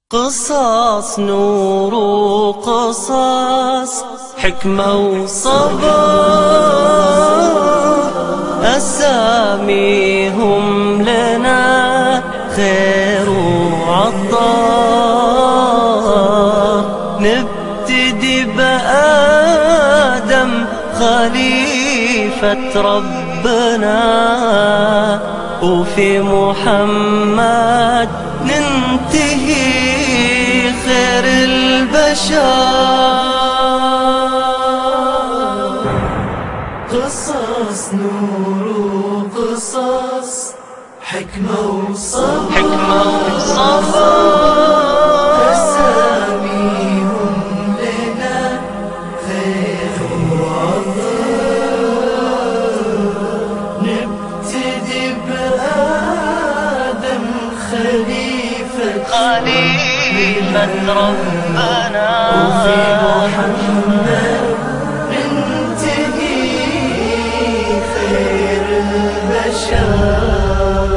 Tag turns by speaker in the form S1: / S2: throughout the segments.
S1: قصص نور وقصص حكمة وصبر، أساميهم لنا خير وعطار. نبتدي بآدم خليفة ربنا، وفي محمد ننتهي خير البشر. قصص نور وقصص حكمة وصبر، أساميهم لنا خير وعطار. نبتدي بآدم خليفة ربنا، وفي محمد ننتهي خير البشر.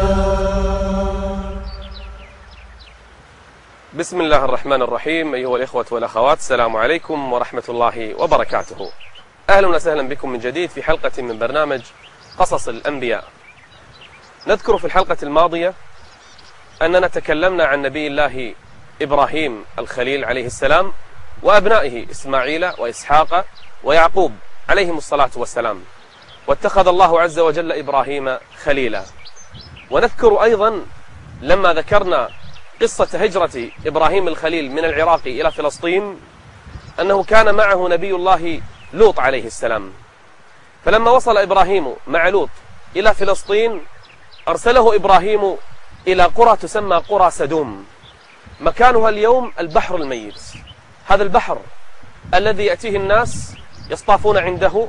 S2: بسم الله الرحمن الرحيم. أيها الإخوة والأخوات، السلام عليكم ورحمة الله وبركاته. أهلا وسهلا بكم من جديد في حلقة من برنامج قصص الأنبياء. نذكر في الحلقة الماضية أننا تكلمنا عن نبي الله إبراهيم الخليل عليه السلام وأبنائه إسماعيل وإسحاق ويعقوب عليهم الصلاة والسلام، واتخذ الله عز وجل إبراهيم خليلا. ونذكر أيضا لما ذكرنا قصة هجرة إبراهيم الخليل من العراق إلى فلسطين أنه كان معه نبي الله لوط عليه السلام، فلما وصل إبراهيم مع لوط إلى فلسطين أرسله إبراهيم إلى قرى تسمى قرى سدوم، مكانها اليوم البحر الميت. هذا البحر الذي يأتيه الناس يصطافون عنده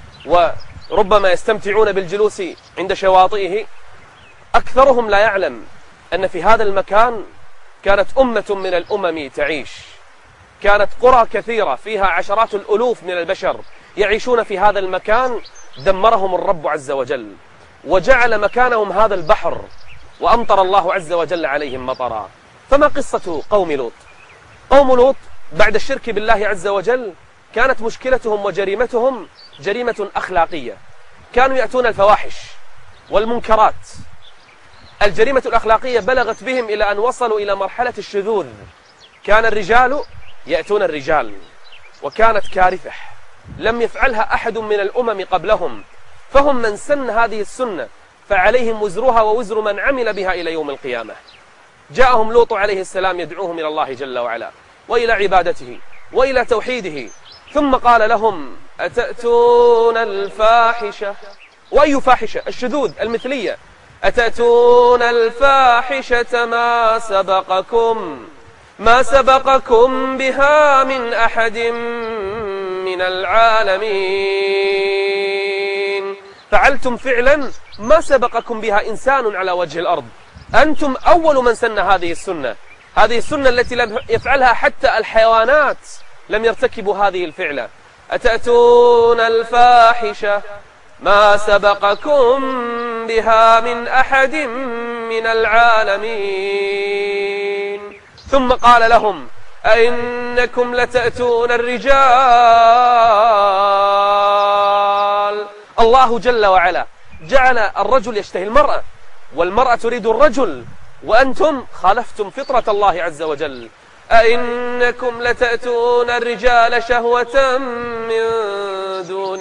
S2: وربما يستمتعون بالجلوس عند شواطئه. أكثرهم لا يعلم أن في هذا المكان كانت أمة من الأمم تعيش، كانت قرى كثيرة فيها عشرات الألوف من البشر يعيشون في هذا المكان. دمرهم الرب عز وجل وجعل مكانهم هذا البحر، وأمطر الله عز وجل عليهم مطرا. فما قصة قوم لوط؟ قوم لوط بعد الشرك بالله عز وجل كانت مشكلتهم وجريمتهم جريمة أخلاقية. كانوا يأتون الفواحش والمنكرات. الجريمة الأخلاقية بلغت بهم إلى أن وصلوا إلى مرحلة الشذوذ. كان الرجال يأتون الرجال، وكانت كارثة لم يفعلها أحد من الأمم قبلهم، فهم من سن هذه السنة فعليهم وزرها ووزر من عمل بها إلى يوم القيامة. جاءهم لوط عليه السلام يدعوهم إلى الله جل وعلا وإلى عبادته وإلى توحيده، ثم قال لهم: أتأتون الفاحشة. وأي فاحشة؟ الشذوذ المثلية. أتأتون الفاحشة ما سبقكم بها من أحد من العالمين. فعلتم فعلا ما سبقكم بها إنسان على وجه الأرض. أنتم أول من سن هذه السنة، هذه السنة التي لم يفعلها حتى الحيوانات، لم يرتكبوا هذه الفعلة. أتأتون الفاحشة ما سبقكم بها من أحد من العالمين. ثم قال لهم: أئنكم لتأتون الرجال. الله جل وعلا جعل الرجل يشتهي المرأة، والمرأة تريد الرجل، وأنتم خالفتم فطرة الله عز وجل. أئنكم لتأتون الرجال شهوة من دون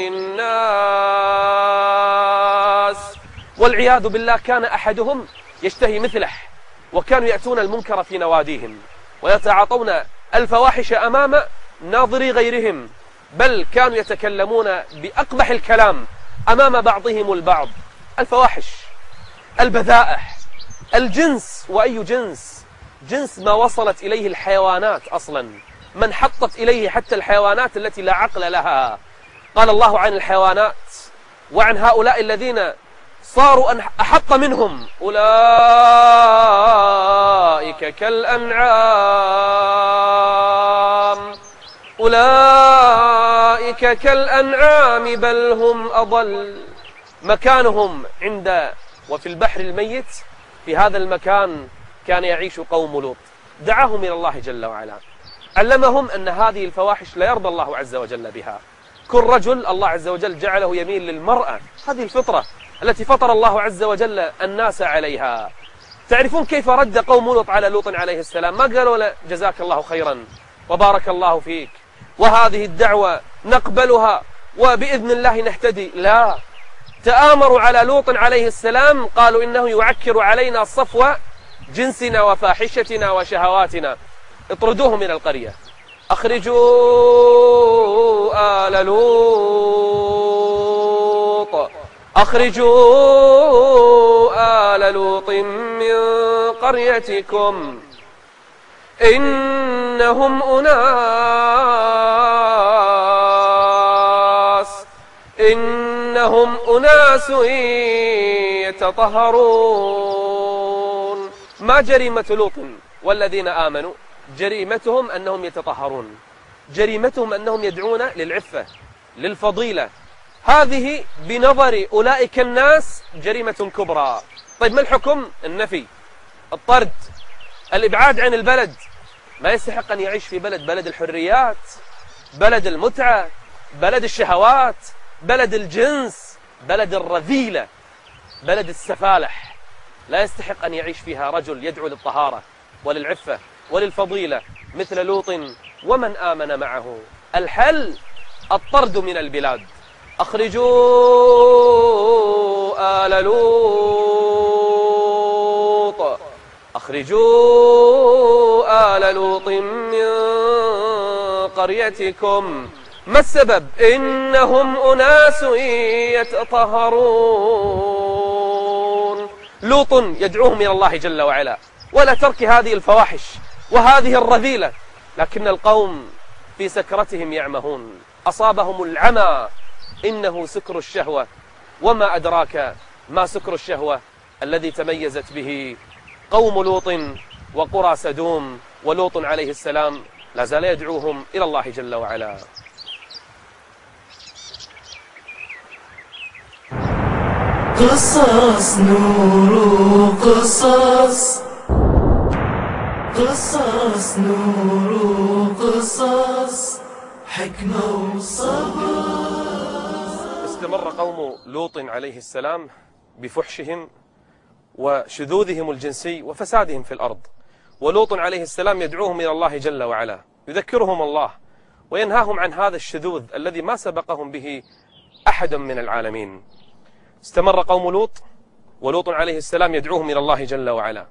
S2: الناس. والعياذ بالله كان أحدهم يشتهي مثله، وكانوا يأتون المنكر في نواديهم ويتعاطون الفواحش أمام ناظري غيرهم، بل كانوا يتكلمون بأقبح الكلام أمام بعضهم البعض. الفواحش، البذائح، الجنس. وأي جنس؟ جنس ما وصلت إليه الحيوانات أصلا، من حطت إليه حتى الحيوانات التي لا عقل لها. قال الله عن الحيوانات وعن هؤلاء الذين صاروا أحط منهم: أولئك كالأنعام بل هم أضل. مكانهم عند وفي البحر الميت، في هذا المكان كان يعيش قوم لوط. دعاهم إلى الله جل وعلا، علمهم أن هذه الفواحش لا يرضى الله عز وجل بها. كل رجل الله عز وجل جعله يميل للمرأة، هذه الفطرة التي فطر الله عز وجل الناس عليها. تعرفون كيف رد قوم لوط على لوط عليه السلام؟ ما قالوا له جزاك الله خيرا وبارك الله فيك وهذه الدعوة نقبلها وبإذن الله نهتدي، لا، تآمروا على لوط عليه السلام، قالوا إنه يعكر علينا صفو جنسنا وفاحشتنا وشهواتنا، اطردوه من القرية، أخرجوا آل لوط، أخرجوا آل لوط من قريتكم إنهم أناس يتطهرون. ما جريمة لوط والذين آمنوا؟ جريمتهم أنهم يتطهرون، جريمتهم أنهم يدعون للعفة للفضيلة. هذه بنظر أولئك الناس جريمة كبرى. طيب ما الحكم؟ النفي، الطرد، الإبعاد عن البلد. ما يستحق أن يعيش في بلد الحريات، بلد المتعة، بلد الشهوات، بلد الجنس، بلد الرذيلة، بلد السفالح. لا يستحق أن يعيش فيها رجل يدعو للطهارة وللعفة وللفضيلة مثل لوط ومن آمن معه. الحل الطرد من البلاد. أخرجوا آل لوط، أخرجوا آل لوط من قريتكم. ما السبب؟ إنهم أناس يتطهرون. لوط يدعوهم إلى الله جل وعلا ولا ترك هذه الفواحش وهذه الرذيلة، لكن القوم في سكرتهم يعمهون، أصابهم العمى، إنه سكر الشهوة. وما أدراك ما سكر الشهوة الذي تميزت به قوم لوط وقرى سدوم. ولوط عليه السلام لا زال يدعوهم إلى الله جل وعلا.
S1: قصص نور قصص، قصص نور قصص، حكمة وصبر.
S2: استمر قوم لوط عليه السلام بفحشهم وشذوذهم الجنسي وفسادهم في الأرض، ولوط عليه السلام يدعوهم إلى الله جل وعلا، يذكرهم الله وينهاهم عن هذا الشذوذ الذي ما سبقهم به أحد من العالمين. استمر قوم لوط ولوط عليه السلام يدعوهم إلى الله جل وعلا.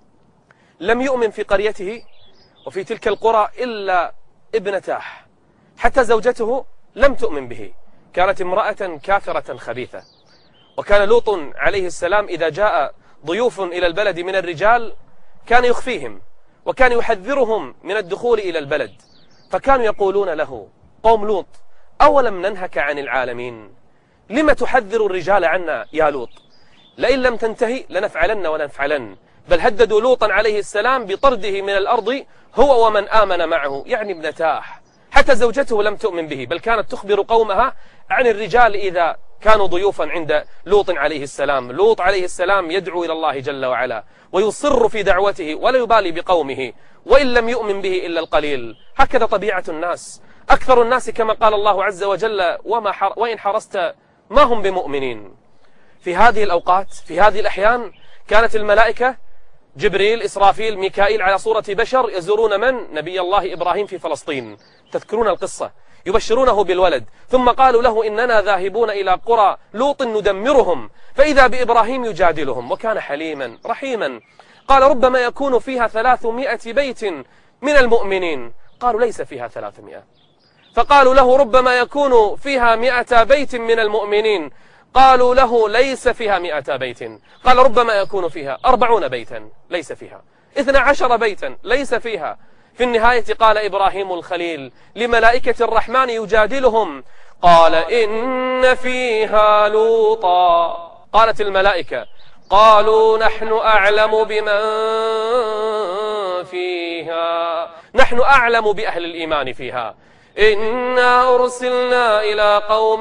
S2: لم يؤمن في قريته وفي تلك القرى إلا ابنتاه، حتى زوجته لم تؤمن به، كانت امرأة كافرة خبيثة. وكان لوط عليه السلام إذا جاء ضيوف إلى البلد من الرجال كان يخفيهم وكان يحذرهم من الدخول إلى البلد، فكانوا يقولون له قوم لوط أولم ننهك عن العالمين؟ لم تحذر الرجال عنا يا لوط؟ لئن لم تنتهي لنفعلن ونفعلن. بل هددوا لوطا عليه السلام بطرده من الأرض هو ومن آمن معه، يعني ابنتاه. حتى زوجته لم تؤمن به، بل كانت تخبر قومها عن الرجال إذا كانوا ضيوفا عند لوط عليه السلام. لوط عليه السلام يدعو إلى الله جل وعلا ويصر في دعوته ولا يبالي بقومه، وإن لم يؤمن به إلا القليل. هكذا طبيعة الناس، أكثر الناس كما قال الله عز وجل وإن حرصت ما هم بمؤمنين. في هذه الأوقات، في هذه الأحيان، كانت الملائكة جبريل، إسرافيل، ميكائيل على صورة بشر يزورون من؟ نبي الله إبراهيم في فلسطين. تذكرون القصة، يبشرونه بالولد، ثم قالوا له إننا ذاهبون إلى قرى لوط ندمرهم، فإذا بإبراهيم يجادلهم وكان حليما رحيما. قال ربما يكون فيها 300 بيت من المؤمنين. قالوا ليس فيها 300. فقالوا له ربما يكون فيها 100 بيت من المؤمنين. قالوا له ليس فيها 100 بيت. قال ربما يكون فيها 40 بيتا، ليس فيها 12 بيتا، ليس فيها. في النهاية قال إبراهيم الخليل لملائكة الرحمن يجادلهم، قال إن فيها لوطا. قالت الملائكة قالوا نحن أعلم بمن فيها، نحن أعلم بأهل الإيمان فيها، إنا أرسلنا إلى قوم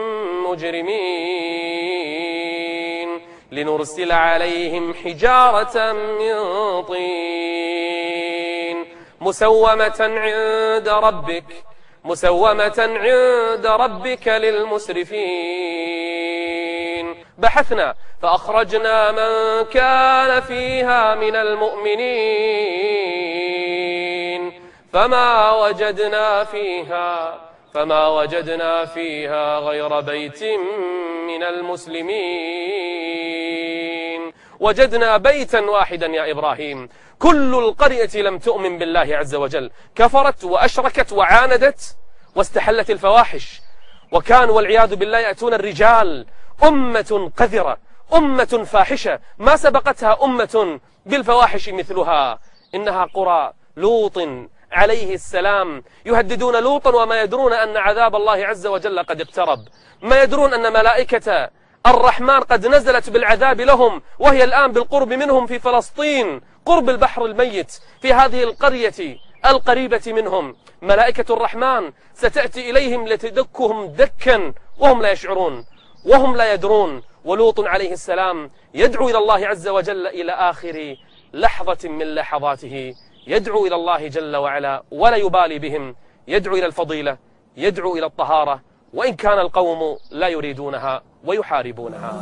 S2: مجرمين لنرسل عليهم حجارة من طين مسومة عند ربك للمسرفين. بحثنا فأخرجنا من كان فيها من المؤمنين فما وجدنا فيها غير بيت من المسلمين. وجدنا بيتا واحدا يا إبراهيم، كل القرية لم تؤمن بالله عز وجل، كفرت وأشركت وعاندت واستحلت الفواحش، وكانوا والعياذ بالله يأتون الرجال، أمة قذرة، أمة فاحشة ما سبقتها أمة بالفواحش مثلها. إنها قرى لوط عليه السلام، يهددون لوطا وما يدرون أن عذاب الله عز وجل قد اقترب، ما يدرون أن ملائكة الرحمن قد نزلت بالعذاب لهم، وهي الآن بالقرب منهم في فلسطين قرب البحر الميت، في هذه القرية القريبة منهم ملائكة الرحمن ستأتي إليهم لتدكهم دكا وهم لا يشعرون وهم لا يدرون. ولوط عليه السلام يدعو إلى الله عز وجل إلى آخر لحظة من لحظاته، يدعو إلى الله جل وعلا ولا يبالي بهم، يدعو إلى الفضيلة، يدعو إلى الطهارة، وإن كان القوم لا يريدونها ويحاربونها.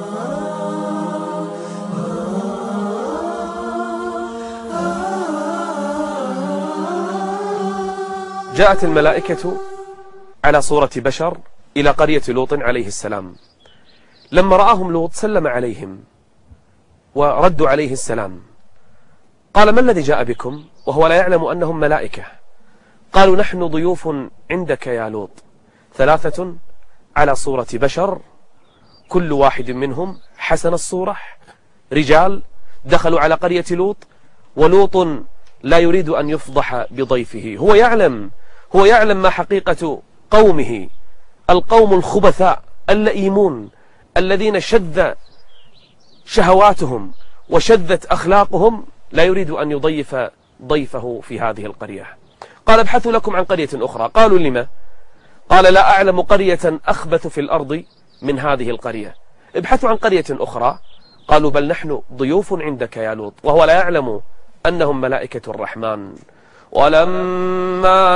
S2: جاءت الملائكة على صورة بشر إلى قرية لوط عليه السلام، لما رآهم لوط سلم عليهم وردوا عليه السلام، قال: ما الذي جاء بكم؟ وهو لا يعلم أنهم ملائكة. قالوا: نحن ضيوف عندك يا لوط، 3 على صورة بشر، كل واحد منهم حسن الصورة، رجال دخلوا على قرية لوط، ولوط لا يريد أن يفضح بضيفه، هو يعلم ما حقيقة قومه، القوم الخبثاء اللئيمون الذين شذ شهواتهم وشذت أخلاقهم، لا يريد أن يضيف ضيفه في هذه القرية. قال: ابحثوا لكم عن قرية أخرى. قالوا: لما؟ قال: لا أعلم قرية أخبث في الأرض من هذه القرية، ابحثوا عن قرية أخرى. قالوا: بل نحن ضيوف عندك يا لوط، وهو لا يعلم أنهم ملائكة الرحمن. ولما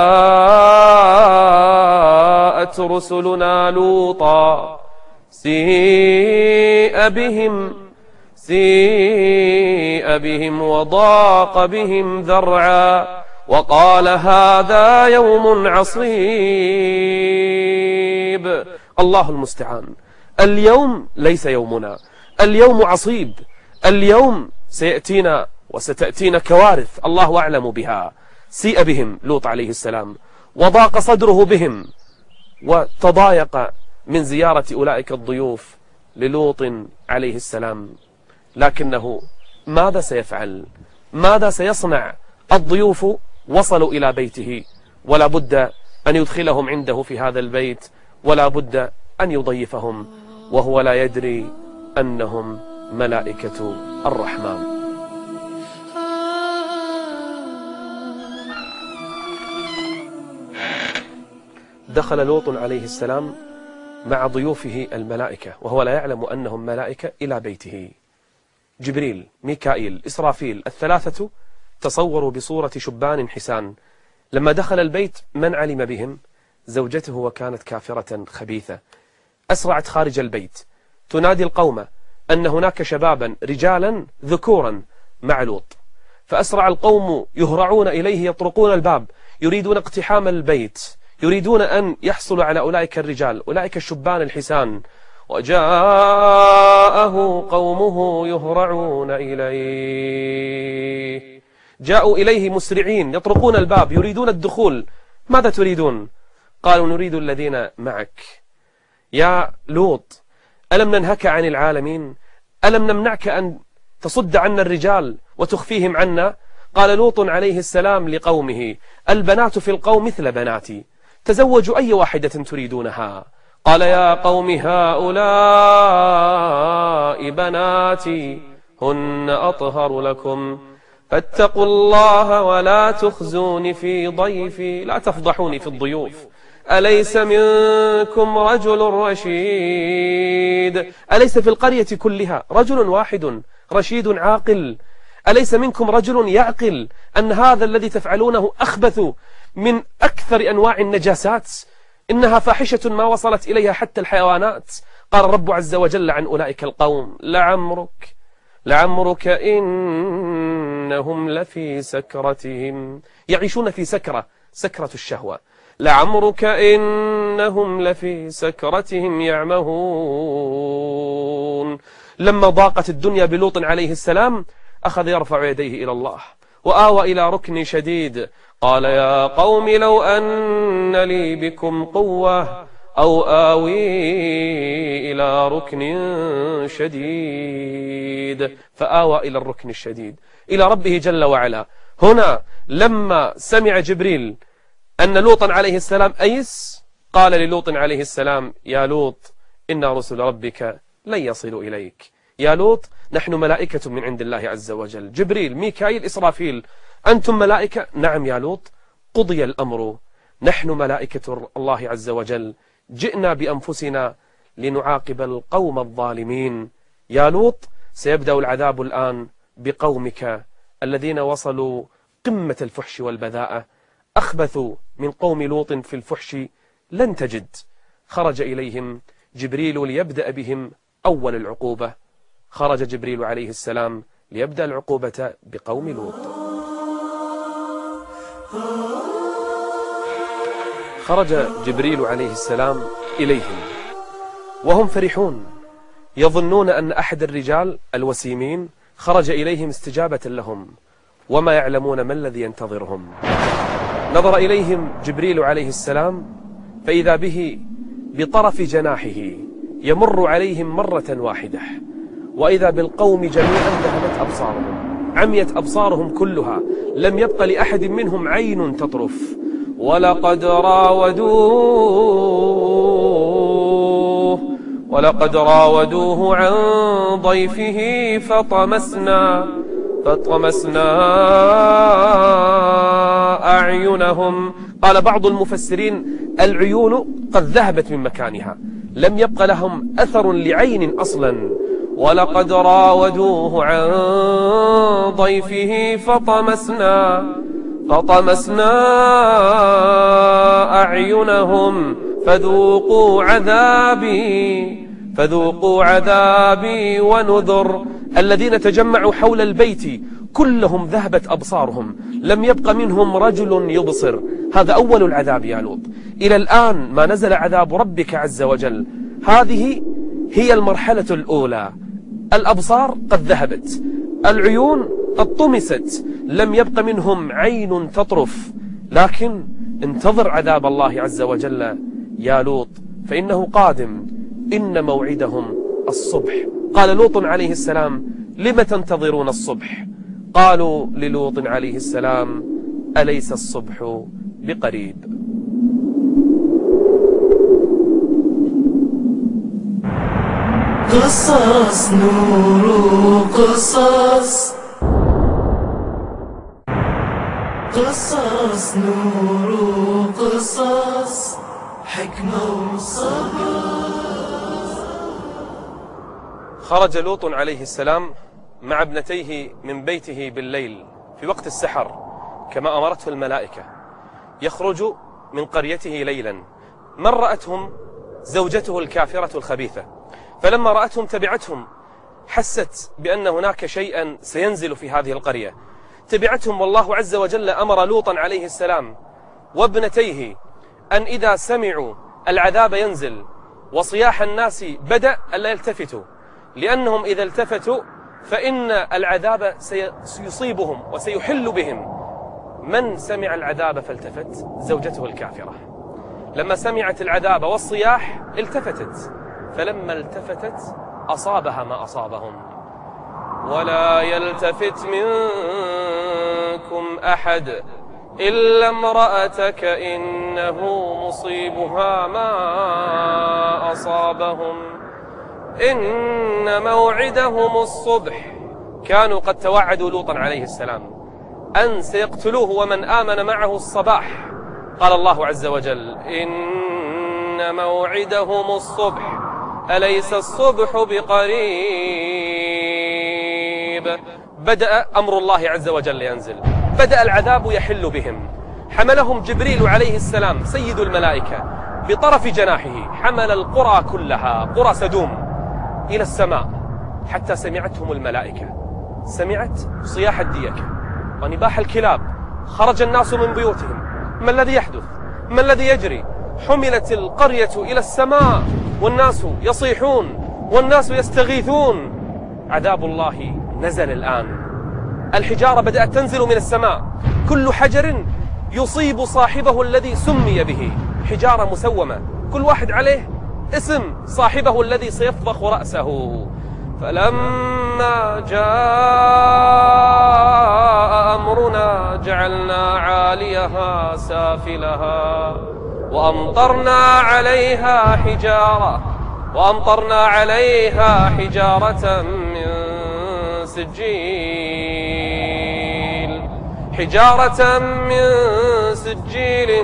S2: جاءت رسلنا لوطا سيء بهم وضاق بهم ذرعا وقال: هذا يوم عصيب. الله المستعان. اليوم ليس يومنا، اليوم عصيب، اليوم سيأتينا وستأتينا كوارث الله أعلم بها. سيء بهم لوط عليه السلام، وضاق صدره بهم، وتضايق من زيارة أولئك الضيوف للوط عليه السلام. لكنه ماذا سيفعل؟ ماذا سيصنع؟ الضيوف وصلوا إلى بيته، ولا بد أن يدخلهم عنده في هذا البيت، ولا بد أن يضيفهم، وهو لا يدري أنهم ملائكة الرحمن. دخل لوط عليه السلام مع ضيوفه الملائكة، وهو لا يعلم أنهم ملائكة، إلى بيته. جبريل، ميكائيل، إسرافيل، ال3 تصوروا بصورة شبان حسان. لما دخل البيت من علم بهم؟ زوجته، وكانت كافرة خبيثة. أسرعت خارج البيت تنادي القوم أن هناك شبابا رجالا ذكورا مع لوط، فأسرع القوم يهرعون إليه، يطرقون الباب، يريدون اقتحام البيت، يريدون أن يحصلوا على أولئك الرجال، أولئك الشبان الحسان. وجاءه قومه يهرعون إليه، جاءوا إليه مسرعين يطرقون الباب يريدون الدخول. ماذا تريدون؟ قالوا: نريد الذين معك يا لوط، ألم ننهك عن العالمين؟ ألم نمنعك أن تصد عنا الرجال وتخفيهم عنا؟ قال لوط عليه السلام لقومه: البنات في القوم مثل بناتي، تزوجوا أي واحدة تريدونها. قال: يا قوم هؤلاء بناتي هن أطهر لكم فاتقوا الله ولا تخزوني في ضيفي، لا تفضحوني في الضيوف. أليس منكم رجل رشيد؟ أليس في القرية كلها رجل واحد رشيد عاقل؟ أليس منكم رجل يعقل أن هذا الذي تفعلونه أخبث من أكثر أنواع النجاسات؟ إنها فاحشة ما وصلت إليها حتى الحيوانات. قال الرب عز وجل عن أولئك القوم: لعمرك إنهم لفي سكرتهم، يعيشون في سكرة الشهوة. لعمرك إنهم لفي سكرتهم يعمهون. لما ضاقت الدنيا بلوط عليه السلام أخذ يرفع يديه إلى الله وآوى إلى ركن شديد، قال: يا قوم لو أن لي بكم قوة أو آوي إلى ركن شديد، فآوى إلى الركن الشديد إلى ربه جل وعلا. هنا لما سمع جبريل أن لوطا عليه السلام أيس، قال للوط عليه السلام: يا لوط إن رسل ربك لن يصلوا إليك. يا لوط نحن ملائكة من عند الله عز وجل، جبريل ميكائيل إسرافيل، أنتم ملائكة؟ نعم يا لوط، قضي الأمر، نحن ملائكة الله عز وجل، جئنا بأنفسنا لنعاقب القوم الظالمين. يا لوط سيبدأ العذاب الآن بقومك الذين وصلوا قمة الفحش والبذاءة، أخبثوا من قوم لوط في الفحش لن تجد. خرج إليهم جبريل ليبدأ بهم أول العقوبة، خرج جبريل عليه السلام ليبدأ العقوبة بقوم لوط. خرج جبريل عليه السلام إليهم وهم فرحون، يظنون أن أحد الرجال الوسيمين خرج إليهم استجابة لهم، وما يعلمون ما الذي ينتظرهم. نظر إليهم جبريل عليه السلام فإذا به بطرف جناحه يمر عليهم مرة واحدة، وإذا بالقوم جميعا ذهبت أبصارهم، عميت أبصارهم كلها، لم يبق لأحد منهم عين تطرف. ولقد راودوه عن ضيفه فطمسنا أعينهم. قال بعض المفسرين: العيون قد ذهبت من مكانها، لم يبق لهم أثر لعين أصلا. ولقد راودوه عن ضيفه فطمسنا أعينهم فذوقوا عذابي ونذر. الذين تجمعوا حول البيت كلهم ذهبت أبصارهم، لم يبق منهم رجل يبصر. هذا أول العذاب يا لوط. إلى الآن ما نزل عذاب ربك عز وجل. هذه هي المرحلة الأولى. الأبصار قد ذهبت، العيون قد طمست، لم يبق منهم عين تطرف. لكن انتظر عذاب الله عز وجل يا لوط، فإنه قادم، إن موعدهم الصبح. قال لوط عليه السلام: لم تنتظرون الصبح؟ قالوا للوط عليه السلام: أليس الصبح بقريب؟
S1: قصص نور قصص، قصص نور قصص، حكمة وصبر.
S2: خرج لوط عليه السلام مع ابنتيه من بيته بالليل في وقت السحر كما أمرته الملائكة، يخرج من قريته ليلا. من رأتهم؟ زوجته الكافرة الخبيثة، فلما رأتهم تبعتهم، حست بأن هناك شيئا سينزل في هذه القرية، تبعتهم. والله عز وجل أمر لوطا عليه السلام وابنتيه أن إذا سمعوا العذاب ينزل وصياح الناس بدأ ألا يلتفتوا، لأنهم إذا التفتوا فإن العذاب سيصيبهم وسيحل بهم. من سمع العذاب فالتفت؟ زوجته الكافرة. لما سمعت العذاب والصياح التفتت، فلما التفتت أصابها ما أصابهم. ولا يلتفت منكم أحد إلا امرأتك إنه مصيبها ما أصابهم إن موعدهم الصبح. كانوا قد توعدوا لوطا عليه السلام أن سيقتلوه ومن آمن معه الصباح. قال الله عز وجل: إن موعدهم الصبح أليس الصبح بقريب بدأ أمر الله عز وجل ينزل، بدأ العذاب يحل بهم. حملهم جبريل عليه السلام سيد الملائكة بطرف جناحه، حمل القرى كلها، قرى سدوم، إلى السماء حتى سمعتهم الملائكة، سمعت صياح الديكة ونباح الكلاب. خرج الناس من بيوتهم، ما الذي يحدث؟ ما الذي يجري؟ حملت القرية إلى السماء والناس يصيحون والناس يستغيثون. عذاب الله نزل الآن. الحجارة بدأت تنزل من السماء، كل حجر يصيب صاحبه الذي سمي به، حجارة مسومة، كل واحد عليه اسم صاحبه الذي سيفضخ رأسه. فلما جاء أمرنا جعلنا عاليها سافلها وأمطرنا عليها حجارة من سجيل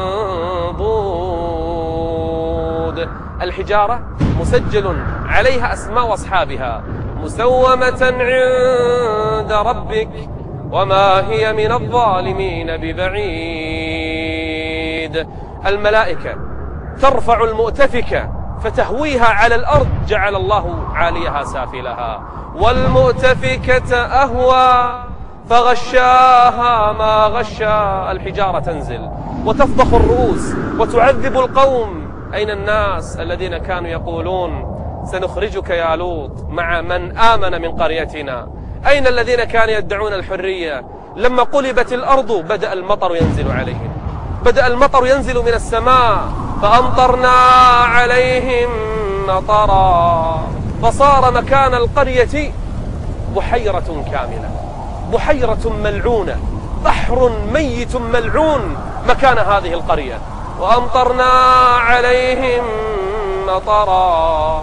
S2: منضود. الحجارة مسجل عليها أسماء أصحابها، مسومة عند ربك وما هي من الظالمين ببعيد. الملائكة ترفع المؤتفكة فتهويها على الأرض، جعل الله عاليها سافلها، والمؤتفكة أهوى فغشاها ما غشا. الحجارة تنزل وتفضخ الرؤوس وتعذب القوم. أين الناس الذين كانوا يقولون سنخرجك يا لوط مع من آمن من قريتنا؟ أين الذين كانوا يدعون الحرية؟ لما قلبت الأرض بدأ المطر ينزل عليهم، بدأ المطر ينزل من السماء، فأمطرنا عليهم مطرا فصار مكان القرية بحيرة كاملة، بحيرة ملعونة، بحر ميت ملعون مكان هذه القرية. وأمطرنا عليهم مطرا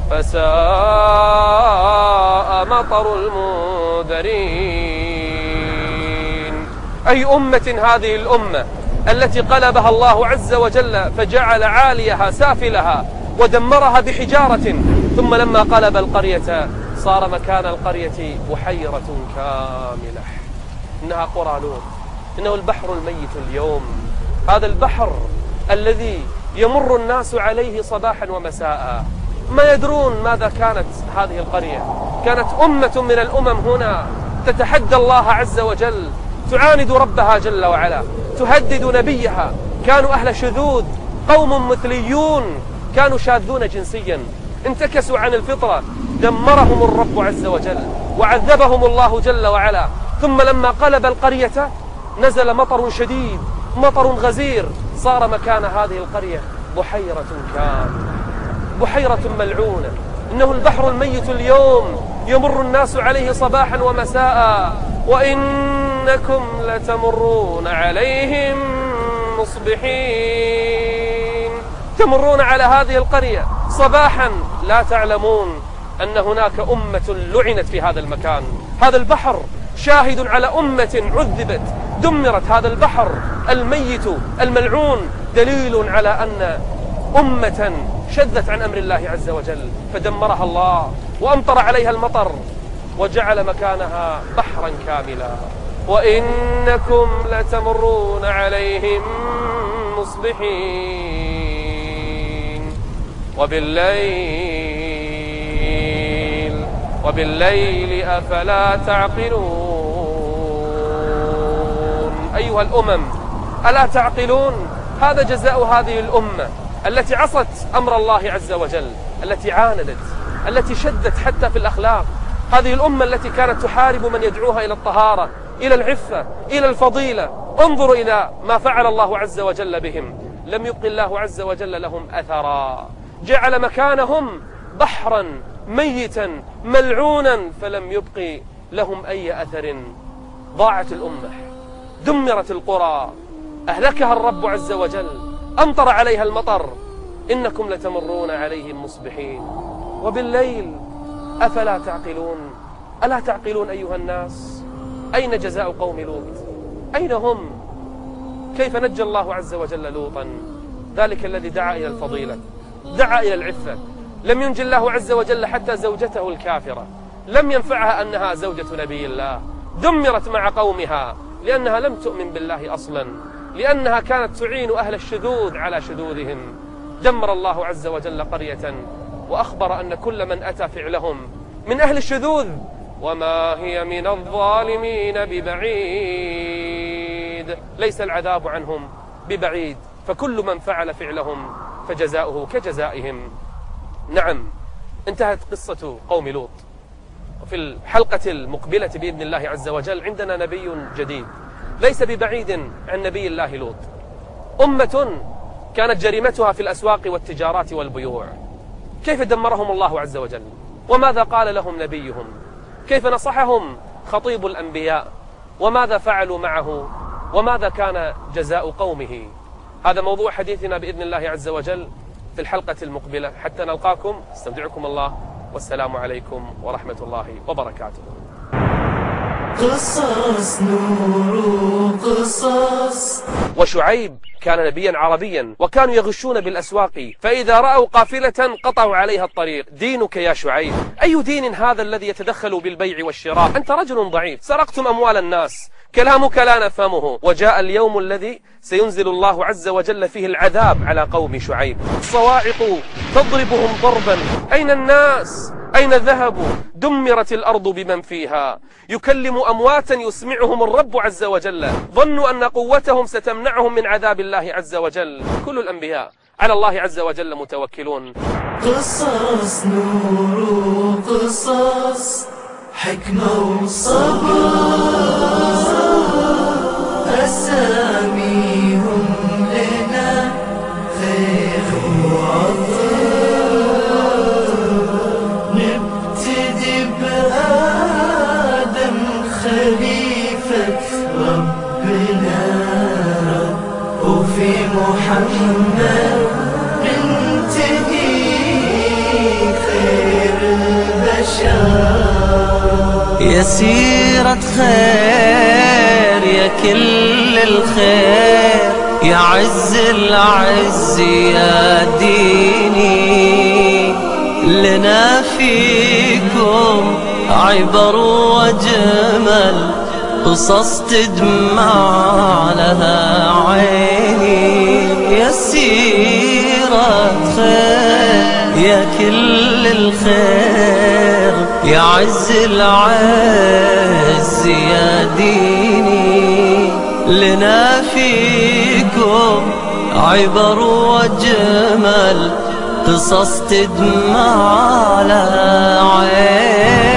S2: فساء مطر المنذرين. أي أمة هذه الأمة التي قلبها الله عز وجل فجعل عاليها سافلها ودمرها بحجارة، ثم لما قلب القرية صار مكان القرية بحيرة كاملة. إنها قرى لوط، إنه البحر الميت اليوم، هذا البحر الذي يمر الناس عليه صباحا ومساء، ما يدرون ماذا كانت هذه القرية. كانت أمة من الأمم هنا تتحدى الله عز وجل، تعاند ربها جل وعلا، تهدد نبيها. كانوا أهل شذوذ، قوم مثليون، كانوا شاذون جنسيا، انتكسوا عن الفطرة، دمرهم الرب عز وجل وعذبهم الله جل وعلا. ثم لما قلب القرية نزل مطر شديد، مطر غزير، صار مكان هذه القرية بحيرة كاملة، بحيرة ملعونة. إنه البحر الميت اليوم يمر الناس عليه صباحا ومساء. وإنكم لتمرون عليهم مصبحين، تمرون على هذه القرية صباحا لا تعلمون أن هناك أمة لعنت في هذا المكان. هذا البحر شاهد على أمة عذبت، دمرت. هذا البحر الميت الملعون دليل على أن أمة شذت عن أمر الله عز وجل فدمرها الله وأمطر عليها المطر وجعل مكانها بحرا كاملا. وإنكم لتمرون عليهم مصبحين وبالليل أفلا تعقلون. أيها الأمم ألا تعقلون؟ هذا جزاء هذه الأمة التي عصت أمر الله عز وجل، التي عاندت، التي شدت حتى في الأخلاق. هذه الأمة التي كانت تحارب من يدعوها إلى الطهارة، إلى العفة، إلى الفضيلة. انظروا إلى ما فعل الله عز وجل بهم، لم يبق الله عز وجل لهم أثرا، جعل مكانهم بحرا ميتا ملعونا فلم يبق لهم أي أثر. ضاعت الأمة، دمرت القرى، أهلكها الرب عز وجل، أمطر عليها المطر. إنكم لتمرون عليهم مصبحين وبالليل أفلا تعقلون. ألا تعقلون أيها الناس؟ أين جزاء قوم لوط؟ أين هم؟ كيف نجى الله عز وجل لوطا؟ ذلك الذي دعا إلى الفضيلة، دعا إلى العفة. لم ينجي الله عز وجل حتى زوجته الكافرة، لم ينفعها أنها زوجة نبي الله، دمرت مع قومها لأنها لم تؤمن بالله أصلا، لأنها كانت تعين أهل الشذوذ على شذوذهم. دمر الله عز وجل قرية وأخبر أن كل من أتى فعلهم من أهل الشذوذ وما هي من الظالمين ببعيد، ليس العذاب عنهم ببعيد، فكل من فعل فعلهم فجزاؤه كجزائهم. نعم، انتهت قصة قوم لوط. وفي الحلقة المقبلة بإذن الله عز وجل عندنا نبي جديد ليس ببعيد عن نبي الله لوط. أمة كانت جريمتها في الأسواق والتجارات والبيوع، كيف دمرهم الله عز وجل؟ وماذا قال لهم نبيهم؟ كيف نصحهم خطيب الأنبياء؟ وماذا فعلوا معه؟ وماذا كان جزاء قومه؟ هذا موضوع حديثنا بإذن الله عز وجل في الحلقة المقبلة. حتى نلقاكم استودعكم الله، والسلام عليكم ورحمة الله وبركاته.
S1: قصص نور قصص.
S2: وشعيب كان نبيا عربيا، وكانوا يغشون بالأسواق، فإذا رأوا قافلة قطعوا عليها الطريق. دينك يا شعيب؟ أي دين هذا الذي يتدخل بالبيع والشراء؟ أنت رجل ضعيف، سرقتم أموال الناس، كلامك لا نفهمه. وجاء اليوم الذي سينزل الله عز وجل فيه العذاب على قوم شعيب. الصواعق تضربهم ضربا، أين الناس؟ أين ذهبوا؟ دمرت الأرض بمن فيها، يكلم أمواتا يسمعهم الرب عز وجل، ظنوا أن قوتهم ستمنعهم من عذاب الله عز وجل. كل الأنبياء على الله عز وجل متوكلون.
S1: قصص نور قصص، حكمة وصبر، أساميهم لنا خير وعطر. نبتدي بآدم خليفة ربنا، وفي محمد ننتهي خير البشر. يا سيرة خير يا كل الخير، يا عز العز يا ديني، لنا فيكم عبر وجمل، قصص تدمع لها عيني. يا سيرة خير يا كل الخير، يا عز العز يا ديني، لنا فيكم عبر وجمل، قصص تدمع على عين.